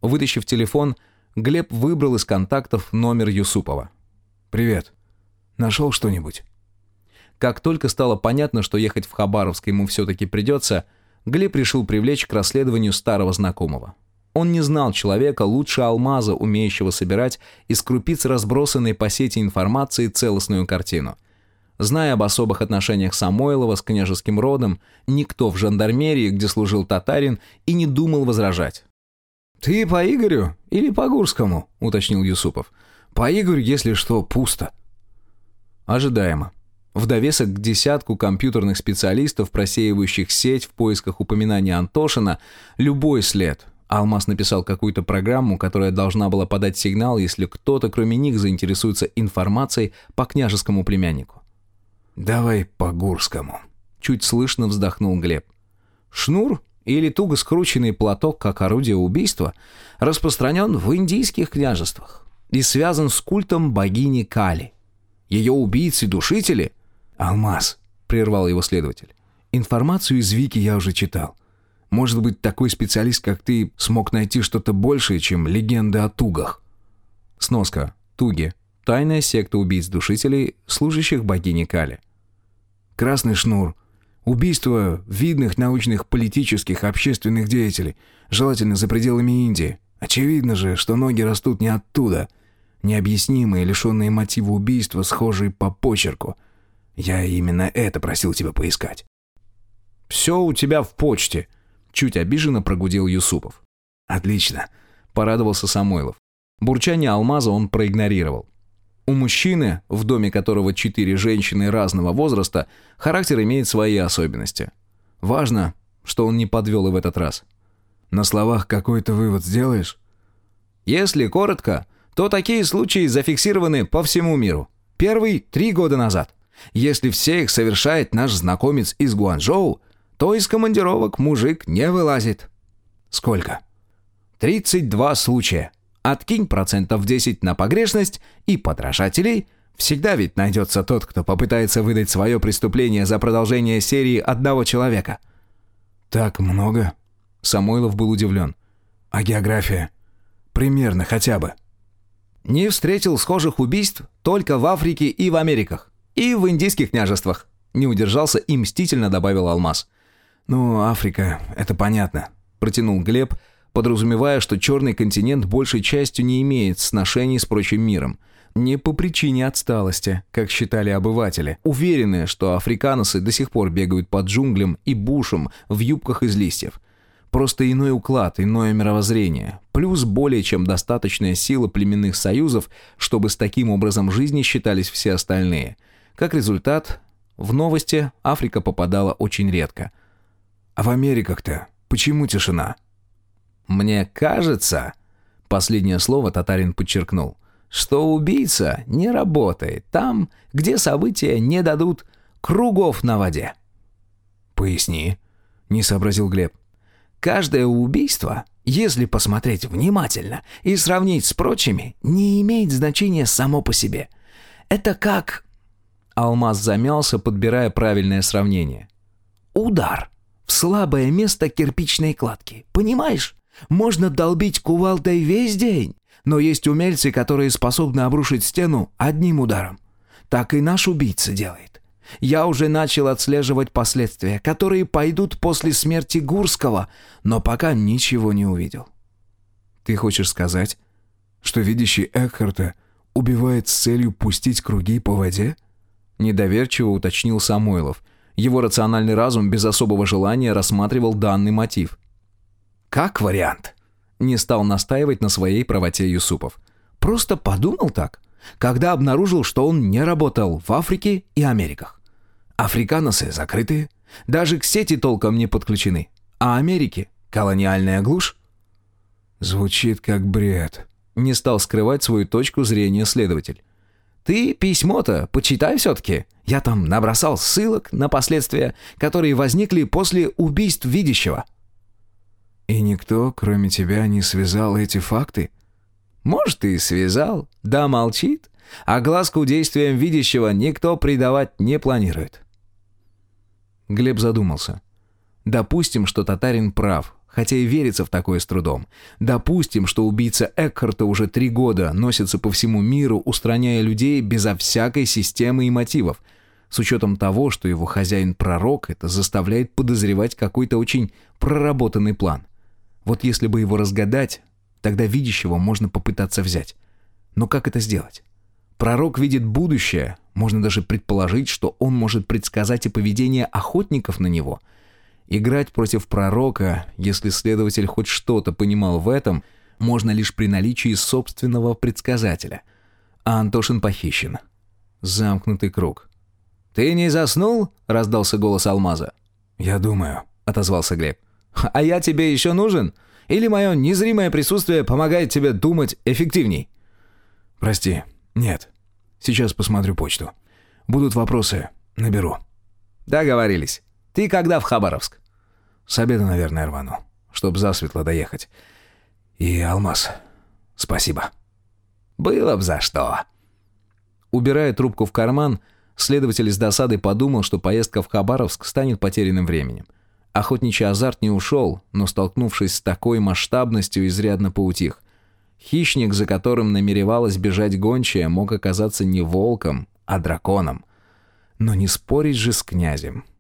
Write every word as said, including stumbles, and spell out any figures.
Вытащив телефон, Глеб выбрал из контактов номер Юсупова. «Привет. Нашел что-нибудь?» Как только стало понятно, что ехать в Хабаровск ему все-таки придется, Глеб решил привлечь к расследованию старого знакомого. Он не знал человека лучше Алмаза, умеющего собирать из крупиц разбросанной по сети информации целостную картину. Зная об особых отношениях Самойлова с княжеским родом, никто в жандармерии, где служил татарин, и не думал возражать. «Ты по Игорю или по Гурскому?» — уточнил Юсупов. «По Игорю, если что, пусто». Ожидаемо. В довесок к десятку компьютерных специалистов, просеивающих сеть в поисках упоминания Антошина, любой след. Алмаз написал какую-то программу, которая должна была подать сигнал, если кто-то, кроме них, заинтересуется информацией по княжескому племяннику. «Давай по Гурскому», — чуть слышно вздохнул Глеб. Шнур, или туго скрученный платок как орудие убийства, распространен в индийских княжествах и связан с культом богини Кали. Ее убийцы-душители... «Алмаз», — прервал его следователь, — «информацию из Вики я уже читал. Может быть, такой специалист, как ты, смог найти что-то большее, чем легенды о тугах». Сноска. Туги. Тайная секта убийц-душителей, служащих богине Кали. «Красный шнур. Убийства видных научных, политических, общественных деятелей, желательно за пределами Индии. Очевидно же, что ноги растут не оттуда. Необъяснимые, лишенные мотива убийства, схожие по почерку. Я именно это просил тебя поискать». «Все у тебя в почте», — чуть обиженно прогудел Юсупов. «Отлично», — порадовался Самойлов. Бурчание Алмаза он проигнорировал. У мужчины, в доме которого четыре женщины разного возраста, характер имеет свои особенности. Важно, что он не подвел и в этот раз. «На словах какой-то вывод сделаешь?» «Если коротко, то такие случаи зафиксированы по всему миру. Первый — три года назад. Если все их совершает наш знакомец из Гуанчжоу, то из командировок мужик не вылазит». «Сколько?» тридцать два случая. Откинь процентов десять на погрешность и подражателей. Всегда ведь найдется тот, кто попытается выдать свое преступление за продолжение серии одного человека». «Так много?» Самойлов был удивлен. «А география? Примерно хотя бы». «Не встретил схожих убийств только в Африке и в Америках. И в индийских княжествах». Не удержался и мстительно добавил Алмаз. «Ну, Африка, это понятно», — протянул Глеб, подразумевая, что черный континент большей частью не имеет сношений с прочим миром. Не по причине отсталости, как считали обыватели, уверенные, что африканосы до сих пор бегают по джунглям и бушам в юбках из листьев. Просто иной уклад, иное мировоззрение, плюс более чем достаточная сила племенных союзов, чтобы с таким образом жизни считались все остальные. Как результат, в новости Африка попадала очень редко. «А в Америках-то почему тишина?» «Мне кажется», — последнее слово татарин подчеркнул, «что убийца не работает там, где события не дадут кругов на воде». «Поясни», — не сообразил Глеб. «Каждое убийство, если посмотреть внимательно и сравнить с прочими, не имеет значения само по себе. Это как...» Алмаз замялся, подбирая правильное сравнение. «Удар в слабое место кирпичной кладки. Понимаешь? Можно долбить кувалдой весь день, но есть умельцы, которые способны обрушить стену одним ударом. Так и наш убийца делает. Я уже начал отслеживать последствия, которые пойдут после смерти Гурского, но пока ничего не увидел». «Ты хочешь сказать, что видящий Экхарта убивает с целью пустить круги по воде?» Недоверчиво уточнил Самойлов. Его рациональный разум без особого желания рассматривал данный мотив. «Как вариант», — не стал настаивать на своей правоте Юсупов. «Просто подумал так, когда обнаружил, что он не работал в Африке и Америках. Африканосы закрытые, даже к сети толком не подключены, а Америки — колониальная глушь». «Звучит как бред», — не стал скрывать свою точку зрения следователь. «Ты письмо-то почитай все-таки. Я там набросал ссылок на последствия, которые возникли после убийств видящего». «И никто, кроме тебя, не связал эти факты?» «Может, и связал, да молчит. А глазку действиям видящего никто предавать не планирует». Глеб задумался. Допустим, что татарин прав, хотя и верится в такое с трудом. Допустим, что убийца Экхарта уже три года носится по всему миру, устраняя людей безо всякой системы и мотивов. С учетом того, что его хозяин-пророк, это заставляет подозревать какой-то очень проработанный план. Вот если бы его разгадать, тогда видящего можно попытаться взять. Но как это сделать? Пророк видит будущее, можно даже предположить, что он может предсказать и поведение охотников на него. Играть против пророка, если следователь хоть что-то понимал в этом, можно лишь при наличии собственного предсказателя. А Антошин похищен. Замкнутый круг. «Ты не заснул?» — раздался голос Алмаза. «Я думаю», — отозвался Глеб. «А я тебе еще нужен? Или мое незримое присутствие помогает тебе думать эффективней?» «Прости, нет. Сейчас посмотрю почту. Будут вопросы, наберу». «Договорились. Ты когда в Хабаровск?» «С обеда, наверное, рвану, чтоб засветло доехать. И, Алмаз, спасибо». «Было б за что». Убирая трубку в карман, следователь с досадой подумал, что поездка в Хабаровск станет потерянным временем. Охотничий азарт не ушел, но, столкнувшись с такой масштабностью, изрядно поутих. Хищник, за которым намеревалась бежать гончая, мог оказаться не волком, а драконом. Но не спорить же с князем.